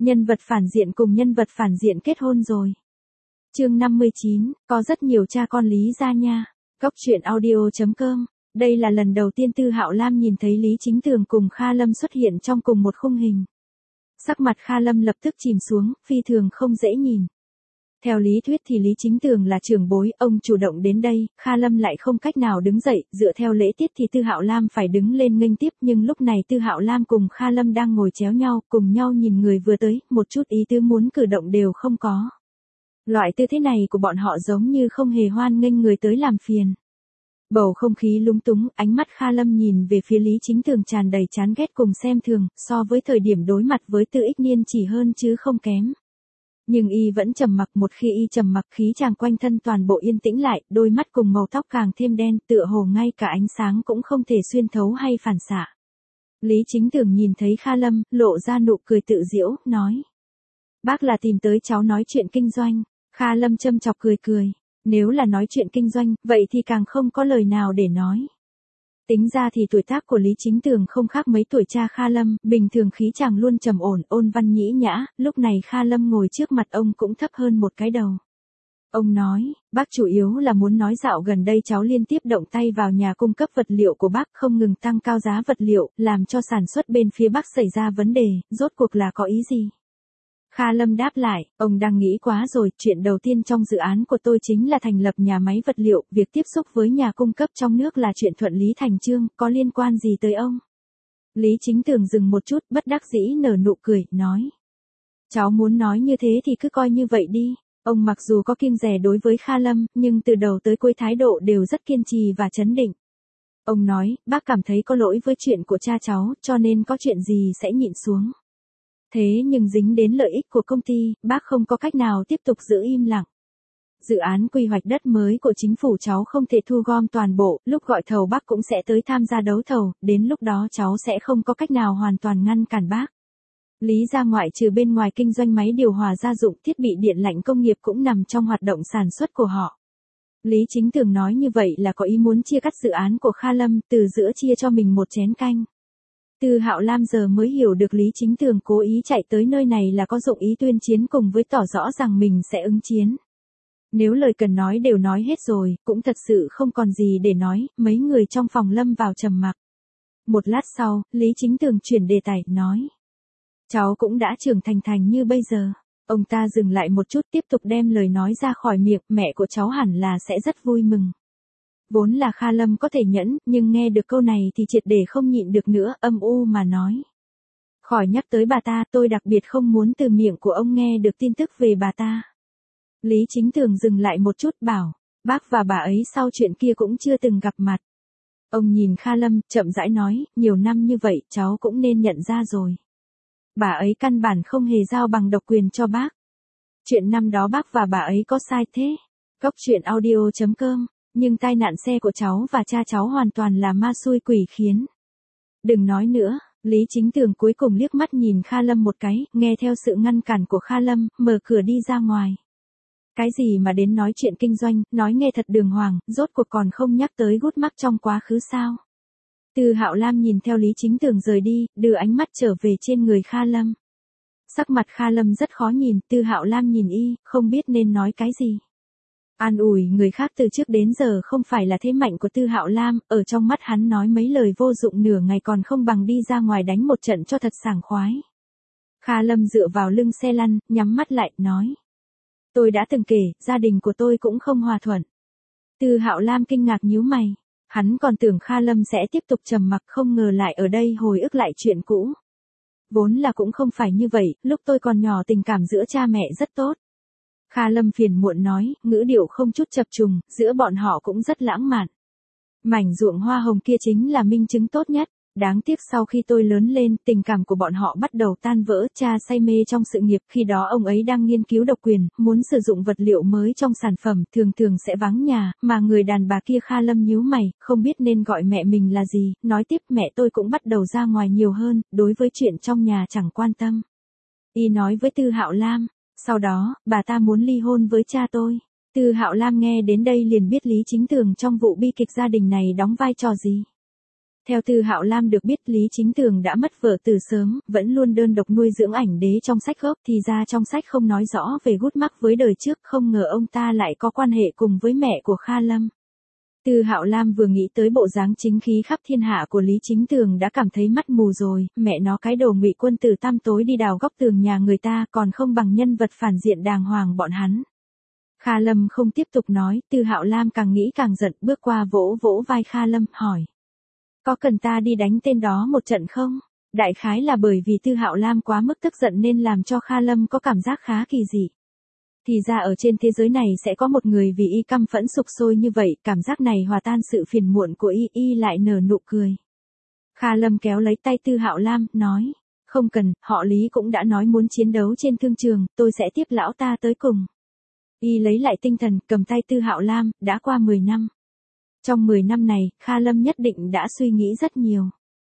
Nhân vật phản diện cùng nhân vật phản diện kết hôn rồi. Chương 59, có rất nhiều cha con Lý gia nha. Góc truyện audio.com. Đây là lần đầu tiên Tư Hạo Lam nhìn thấy Lý Chính Tường cùng Kha Lâm xuất hiện trong cùng một khung hình. Sắc mặt Kha Lâm lập tức chìm xuống, phi thường không dễ nhìn. Theo lý thuyết thì Lý Chính Tường là trưởng bối, ông chủ động đến đây, Kha Lâm lại không cách nào đứng dậy, dựa theo lễ tiết thì Tư Hạo Lam phải đứng lên nghênh tiếp, nhưng lúc này Tư Hạo Lam cùng Kha Lâm đang ngồi chéo nhau, cùng nhau nhìn người vừa tới, một chút ý tứ muốn cử động đều không có. Loại tư thế này của bọn họ giống như không hề hoan nghênh người tới làm phiền. Bầu không khí lúng túng, ánh mắt Kha Lâm nhìn về phía Lý Chính Tường tràn đầy chán ghét cùng xem thường, so với thời điểm đối mặt với Tư Ích Niên chỉ hơn chứ không kém. Nhưng y vẫn trầm mặc, một khi y trầm mặc khí chàng quanh thân toàn bộ yên tĩnh lại, đôi mắt cùng màu tóc càng thêm đen, tựa hồ ngay cả ánh sáng cũng không thể xuyên thấu hay phản xạ. Lý Chính Tường nhìn thấy Kha Lâm, lộ ra nụ cười tự giễu, nói. Bác là tìm tới cháu nói chuyện kinh doanh. Kha Lâm châm chọc cười cười. Nếu là nói chuyện kinh doanh, vậy thì càng không có lời nào để nói. Tính ra thì tuổi tác của Lý Chính Tường không khác mấy tuổi cha Kha Lâm, bình thường khí chàng luôn trầm ổn, ôn văn nhĩ nhã, lúc này Kha Lâm ngồi trước mặt ông cũng thấp hơn một cái đầu. Ông nói, bác chủ yếu là muốn nói dạo gần đây cháu liên tiếp động tay vào nhà cung cấp vật liệu của bác, không ngừng tăng cao giá vật liệu, làm cho sản xuất bên phía bác xảy ra vấn đề, rốt cuộc là có ý gì? Kha Lâm đáp lại, ông đang nghĩ quá rồi, chuyện đầu tiên trong dự án của tôi chính là thành lập nhà máy vật liệu, việc tiếp xúc với nhà cung cấp trong nước là chuyện thuận lý thành chương, có liên quan gì tới ông? Lý Chính Tường dừng một chút, bất đắc dĩ nở nụ cười, nói. Cháu muốn nói như thế thì cứ coi như vậy đi. Ông mặc dù có kiêng dè đối với Kha Lâm, nhưng từ đầu tới cuối thái độ đều rất kiên trì và trấn định. Ông nói, bác cảm thấy có lỗi với chuyện của cha cháu, cho nên có chuyện gì sẽ nhịn xuống. Thế nhưng dính đến lợi ích của công ty, bác không có cách nào tiếp tục giữ im lặng. Dự án quy hoạch đất mới của chính phủ cháu không thể thu gom toàn bộ, lúc gọi thầu bác cũng sẽ tới tham gia đấu thầu, đến lúc đó cháu sẽ không có cách nào hoàn toàn ngăn cản bác. Lý gia ngoại trừ bên ngoài kinh doanh máy điều hòa gia dụng, thiết bị điện lạnh công nghiệp cũng nằm trong hoạt động sản xuất của họ. Lý Chính Tường nói như vậy là có ý muốn chia cắt dự án của Kha Lâm, từ giữa chia cho mình một chén canh. Tư Hạo Lam giờ mới hiểu được Lý Chính Tường cố ý chạy tới nơi này là có dụng ý tuyên chiến cùng với tỏ rõ rằng mình sẽ ứng chiến. Nếu lời cần nói đều nói hết rồi, cũng thật sự không còn gì để nói, mấy người trong phòng lâm vào trầm mặc. Một lát sau, Lý Chính Tường chuyển đề tài, nói. Cháu cũng đã trưởng thành như bây giờ. Ông ta dừng lại một chút tiếp tục đem lời nói ra khỏi miệng, mẹ của cháu hẳn là sẽ rất vui mừng. Vốn là Kha Lâm có thể nhẫn, nhưng nghe được câu này thì triệt để không nhịn được nữa, âm u mà nói. Khỏi nhắc tới bà ta, tôi đặc biệt không muốn từ miệng của ông nghe được tin tức về bà ta. Lý Chính Tường dừng lại một chút bảo, bác và bà ấy sau chuyện kia cũng chưa từng gặp mặt. Ông nhìn Kha Lâm, chậm rãi nói, nhiều năm như vậy cháu cũng nên nhận ra rồi. Bà ấy căn bản không hề giao bằng độc quyền cho bác. Chuyện năm đó bác và bà ấy có sai thế? Góc truyện audio.com. Nhưng tai nạn xe của cháu và cha cháu hoàn toàn là ma xui quỷ khiến. Đừng nói nữa, Lý Chính Tường cuối cùng liếc mắt nhìn Kha Lâm một cái, nghe theo sự ngăn cản của Kha Lâm, mở cửa đi ra ngoài. Cái gì mà đến nói chuyện kinh doanh, nói nghe thật đường hoàng, rốt cuộc còn không nhắc tới gút mắc trong quá khứ sao. Tư Hạo Lam nhìn theo Lý Chính Tường rời đi, đưa ánh mắt trở về trên người Kha Lâm. Sắc mặt Kha Lâm rất khó nhìn, Tư Hạo Lam nhìn y, không biết nên nói cái gì. An ủi người khác từ trước đến giờ không phải là thế mạnh của Tư Hạo Lam, ở trong mắt hắn nói mấy lời vô dụng nửa ngày còn không bằng đi ra ngoài đánh một trận cho thật sảng khoái. Kha Lâm dựa vào lưng xe lăn, nhắm mắt lại, nói. Tôi đã từng kể, gia đình của tôi cũng không hòa thuận. Tư Hạo Lam kinh ngạc nhíu mày. Hắn còn tưởng Kha Lâm sẽ tiếp tục trầm mặc, không ngờ lại ở đây hồi ức lại chuyện cũ. Vốn là cũng không phải như vậy, lúc tôi còn nhỏ tình cảm giữa cha mẹ rất tốt. Kha Lâm phiền muộn nói, ngữ điệu không chút chập trùng, giữa bọn họ cũng rất lãng mạn. Mảnh ruộng hoa hồng kia chính là minh chứng tốt nhất. Đáng tiếc sau khi tôi lớn lên, tình cảm của bọn họ bắt đầu tan vỡ, cha say mê trong sự nghiệp, khi đó ông ấy đang nghiên cứu độc quyền, muốn sử dụng vật liệu mới trong sản phẩm, thường thường sẽ vắng nhà, mà người đàn bà kia Kha Lâm nhíu mày, không biết nên gọi mẹ mình là gì, nói tiếp mẹ tôi cũng bắt đầu ra ngoài nhiều hơn, đối với chuyện trong nhà chẳng quan tâm. Y nói với Tư Hạo Lam, sau đó, bà ta muốn ly hôn với cha tôi. Tư Hạo Lam nghe đến đây liền biết Lý Chính Tường trong vụ bi kịch gia đình này đóng vai trò gì. Theo Tư Hạo Lam được biết Lý Chính Tường đã mất vợ từ sớm, vẫn luôn đơn độc nuôi dưỡng ảnh đế trong sách gốc thì ra trong sách không nói rõ về gút mắc với đời trước, không ngờ ông ta lại có quan hệ cùng với mẹ của Kha Lâm. Tư Hạo Lam vừa nghĩ tới bộ dáng chính khí khắp thiên hạ của Lý Chính Tường đã cảm thấy mắt mù rồi, mẹ nó cái đồ ngụy quân tử tăm tối đi đào góc tường nhà người ta còn không bằng nhân vật phản diện đàng hoàng bọn hắn. Kha Lâm không tiếp tục nói, Tư Hạo Lam càng nghĩ càng giận, bước qua vỗ vỗ vai Kha Lâm, hỏi. Có cần ta đi đánh tên đó một trận không? Đại khái là bởi vì Tư Hạo Lam quá mức tức giận nên làm cho Kha Lâm có cảm giác khá kỳ dị. Thì ra ở trên thế giới này sẽ có một người vì y căm phẫn sục sôi như vậy, cảm giác này hòa tan sự phiền muộn của y lại nở nụ cười. Kha Lâm kéo lấy tay Tư Hạo Lam, nói. Không cần, họ Lý cũng đã nói muốn chiến đấu trên thương trường, tôi sẽ tiếp lão ta tới cùng. Y lấy lại tinh thần, cầm tay Tư Hạo Lam, đã qua 10 năm. Trong 10 năm này, Kha Lâm nhất định đã suy nghĩ rất nhiều.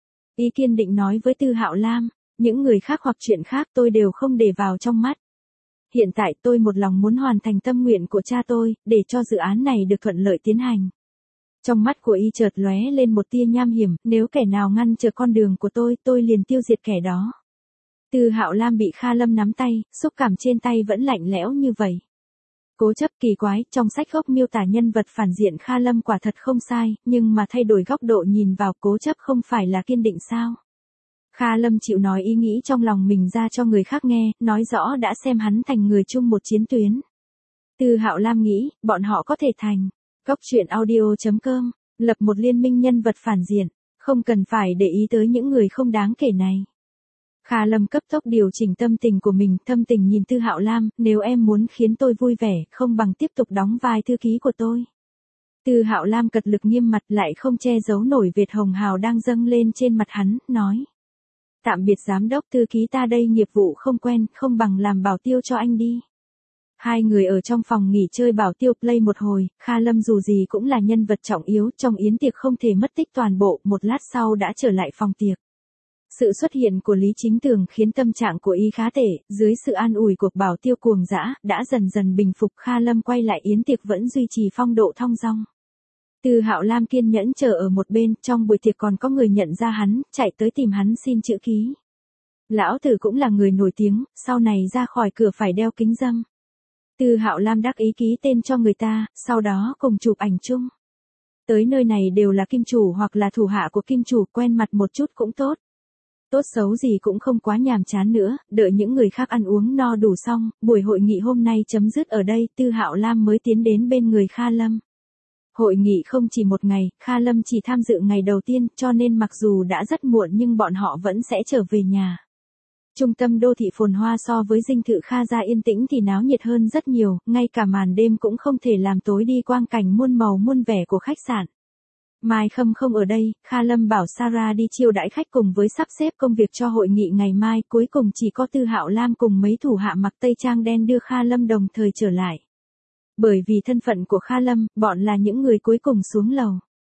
Y kiên định nói với Tư Hạo Lam, những người khác hoặc chuyện khác tôi đều không để vào trong mắt. Hiện tại tôi một lòng muốn hoàn thành tâm nguyện của cha tôi, để cho dự án này được thuận lợi tiến hành. Trong mắt của y chợt lóe lên một tia nham hiểm, nếu kẻ nào ngăn trở con đường của tôi liền tiêu diệt kẻ đó. Tư Hạo Lam bị Kha Lâm nắm tay, xúc cảm trên tay vẫn lạnh lẽo như vậy. Cố chấp kỳ quái, trong sách gốc miêu tả nhân vật phản diện Kha Lâm quả thật không sai, nhưng mà thay đổi góc độ nhìn vào cố chấp không phải là kiên định sao? Kha Lâm chịu nói ý nghĩ trong lòng mình ra cho người khác nghe, nói rõ đã xem hắn thành người chung một chiến tuyến. Tư Hạo Lam nghĩ, bọn họ có thể thành. Góc truyện audio.com, lập một liên minh nhân vật phản diện, không cần phải để ý tới những người không đáng kể này. Kha Lâm cấp tốc điều chỉnh tâm tình của mình, thâm tình nhìn Tư Hạo Lam, nếu em muốn khiến tôi vui vẻ, không bằng tiếp tục đóng vai thư ký của tôi. Tư Hạo Lam cật lực nghiêm mặt lại không che giấu nổi vệt hồng hào đang dâng lên trên mặt hắn, nói. Tạm biệt giám đốc thư ký ta đây nghiệp vụ không quen, không bằng làm bảo tiêu cho anh đi. Hai người ở trong phòng nghỉ chơi bảo tiêu play một hồi, Kha Lâm dù gì cũng là nhân vật trọng yếu trong yến tiệc không thể mất tích toàn bộ, một lát sau đã trở lại phòng tiệc. Sự xuất hiện của Lý Chính Tường khiến tâm trạng của y khá tệ, dưới sự an ủi của bảo tiêu cuồng dã, đã dần dần bình phục. Kha Lâm quay lại yến tiệc vẫn duy trì phong độ thong dong. Tư Hạo Lam kiên nhẫn chờ ở một bên, trong buổi tiệc còn có người nhận ra hắn, chạy tới tìm hắn xin chữ ký. Lão tử cũng là người nổi tiếng, sau này ra khỏi cửa phải đeo kính râm. Tư Hạo Lam đắc ý ký tên cho người ta, sau đó cùng chụp ảnh chung. Tới nơi này đều là kim chủ hoặc là thủ hạ của kim chủ, quen mặt một chút cũng tốt. Tốt xấu gì cũng không quá nhàm chán nữa, đợi những người khác ăn uống no đủ xong, buổi hội nghị hôm nay chấm dứt ở đây, Tư Hạo Lam mới tiến đến bên người Kha Lâm. Hội nghị không chỉ một ngày, Kha Lâm chỉ tham dự ngày đầu tiên, cho nên mặc dù đã rất muộn nhưng bọn họ vẫn sẽ trở về nhà. Trung tâm đô thị phồn hoa so với dinh thự Kha gia yên tĩnh thì náo nhiệt hơn rất nhiều, ngay cả màn đêm cũng không thể làm tối đi quang cảnh muôn màu muôn vẻ của khách sạn. Mai Khâm không ở đây, Kha Lâm bảo Sarah đi chiêu đãi khách cùng với sắp xếp công việc cho hội nghị ngày mai, cuối cùng chỉ có Tư Hạo Lam cùng mấy thủ hạ mặc tây trang đen đưa Kha Lâm đồng thời trở lại. Bởi vì thân phận của Kha Lâm, bọn là những người cuối cùng xuống lầu.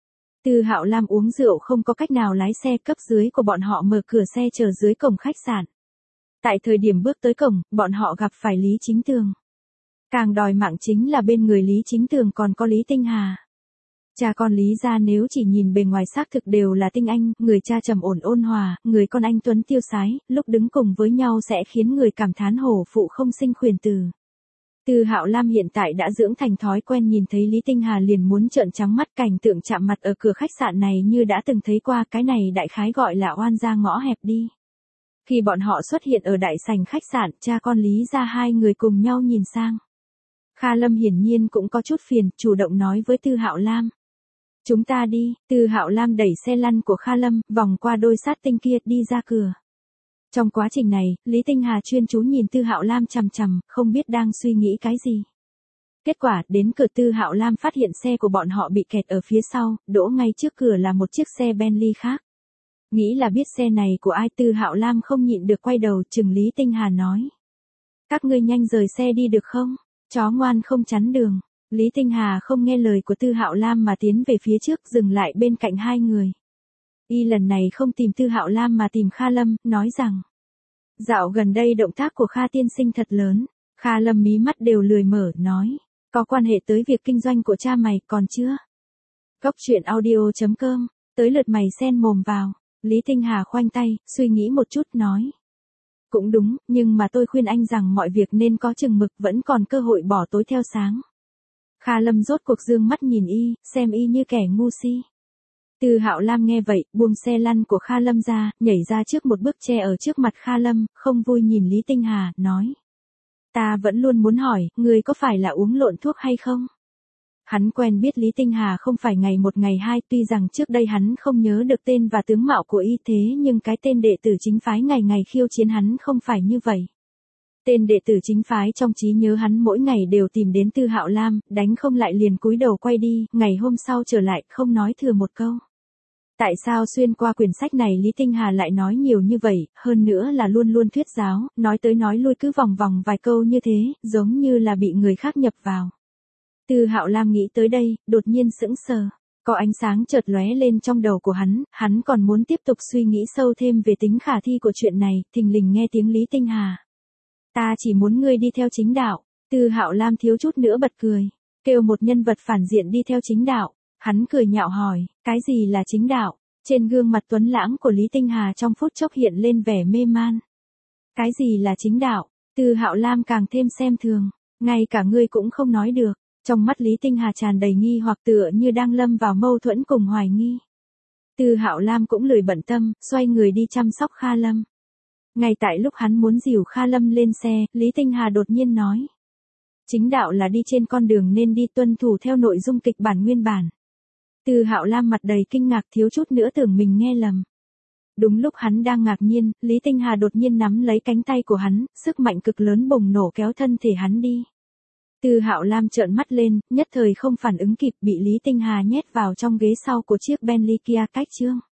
Tư Hạo Lam uống rượu không có cách nào lái xe, cấp dưới của bọn họ mở cửa xe chờ dưới cổng khách sạn. Tại thời điểm bước tới cổng, bọn họ gặp phải Lý Chính Tường. Càng đòi mạng chính là bên người Lý Chính Tường còn có Lý Tinh Hà. Cha con Lý gia nếu chỉ nhìn bề ngoài xác thực đều là tinh anh, người cha trầm ổn ôn hòa, người con anh tuấn tiêu sái, lúc đứng cùng với nhau sẽ khiến người cảm thán hổ phụ không sinh khuyển tử. Tư Hạo Lam hiện tại đã dưỡng thành thói quen nhìn thấy Lý Tinh Hà liền muốn trợn trắng mắt, cảnh tượng chạm mặt ở cửa khách sạn này như đã từng thấy qua, cái này đại khái gọi là oan gia ngõ hẹp đi. Khi bọn họ xuất hiện ở đại sảnh khách sạn, cha con Lý gia hai người cùng nhau nhìn sang. Kha Lâm hiển nhiên cũng có chút phiền, chủ động nói với Tư Hạo Lam. Chúng ta đi. Tư Hạo Lam đẩy xe lăn của Kha Lâm, vòng qua đôi sát tinh kia, đi ra cửa. Trong quá trình này, Lý Tinh Hà chuyên chú nhìn Tư Hạo Lam chằm chằm, không biết đang suy nghĩ cái gì. Kết quả, đến cửa Tư Hạo Lam phát hiện xe của bọn họ bị kẹt ở phía sau, đỗ ngay trước cửa là một chiếc xe Bentley khác. Nghĩ là biết xe này của ai, Tư Hạo Lam không nhịn được quay đầu chừng Lý Tinh Hà nói. Các ngươi nhanh rời xe đi được không? Chó ngoan không chắn đường. Lý Tinh Hà không nghe lời của Tư Hạo Lam mà tiến về phía trước, dừng lại bên cạnh hai người. Y lần này không tìm Tư Hạo Lam mà tìm Kha Lâm, nói rằng. Dạo gần đây động tác của Kha tiên sinh thật lớn. Kha Lâm mí mắt đều lười mở, nói. Có quan hệ tới việc kinh doanh của cha mày, còn chưa? Góc truyện audio.com Tới lượt mày xen mồm vào. Lý Tinh Hà khoanh tay, suy nghĩ một chút nói. Cũng đúng, nhưng mà tôi khuyên anh rằng mọi việc nên có chừng mực, vẫn còn cơ hội bỏ tối theo sáng. Kha Lâm rốt cuộc dương mắt nhìn y, xem y như kẻ ngu si. Từ Hạo Lam nghe vậy, buông xe lăn của Kha Lâm ra, nhảy ra trước một bước che ở trước mặt Kha Lâm, không vui nhìn Lý Tinh Hà, nói. Ta vẫn luôn muốn hỏi, người có phải là uống lộn thuốc hay không? Hắn quen biết Lý Tinh Hà không phải ngày một ngày hai, tuy rằng trước đây hắn không nhớ được tên và tướng mạo của y thế nhưng cái tên đệ tử chính phái ngày ngày khiêu chiến hắn không phải như vậy. Tên đệ tử chính phái trong trí nhớ hắn mỗi ngày đều tìm đến Từ Hạo Lam, đánh không lại liền cúi đầu quay đi, ngày hôm sau trở lại không nói thừa một câu. Tại sao xuyên qua quyển sách này Lý Tinh Hà lại nói nhiều như vậy, hơn nữa là luôn luôn thuyết giáo, nói tới nói lui cứ vòng vòng vài câu như thế, giống như là bị người khác nhập vào. Từ Hạo Lam nghĩ tới đây, đột nhiên sững sờ. Có ánh sáng chợt lóe lên trong đầu của hắn còn muốn tiếp tục suy nghĩ sâu thêm về tính khả thi của chuyện này, thình lình nghe tiếng Lý Tinh Hà. Ta chỉ muốn ngươi đi theo chính đạo. Từ Hạo Lam thiếu chút nữa bật cười. Kêu một nhân vật phản diện đi theo chính đạo. Hắn cười nhạo hỏi, cái gì là chính đạo? Trên gương mặt tuấn lãng của Lý Tinh Hà trong phút chốc hiện lên vẻ mê man. Cái gì là chính đạo? Từ Hạo Lam càng thêm xem thường. Ngay cả ngươi cũng không nói được. Trong mắt Lý Tinh Hà tràn đầy nghi hoặc tựa như đang lâm vào mâu thuẫn cùng hoài nghi. Từ Hạo Lam cũng lười bận tâm, xoay người đi chăm sóc Kha Lâm. Ngay tại lúc hắn muốn dìu Kha Lâm lên xe, Lý Tinh Hà đột nhiên nói. Chính đạo là đi trên con đường nên đi tuân thủ theo nội dung kịch bản nguyên bản. Từ Hạo Lam mặt đầy kinh ngạc thiếu chút nữa tưởng mình nghe lầm. Đúng lúc hắn đang ngạc nhiên, Lý Tinh Hà đột nhiên nắm lấy cánh tay của hắn, sức mạnh cực lớn bùng nổ kéo thân thể hắn đi. Từ Hạo Lam trợn mắt lên, nhất thời không phản ứng kịp bị Lý Tinh Hà nhét vào trong ghế sau của chiếc Bentley Kia cách trương.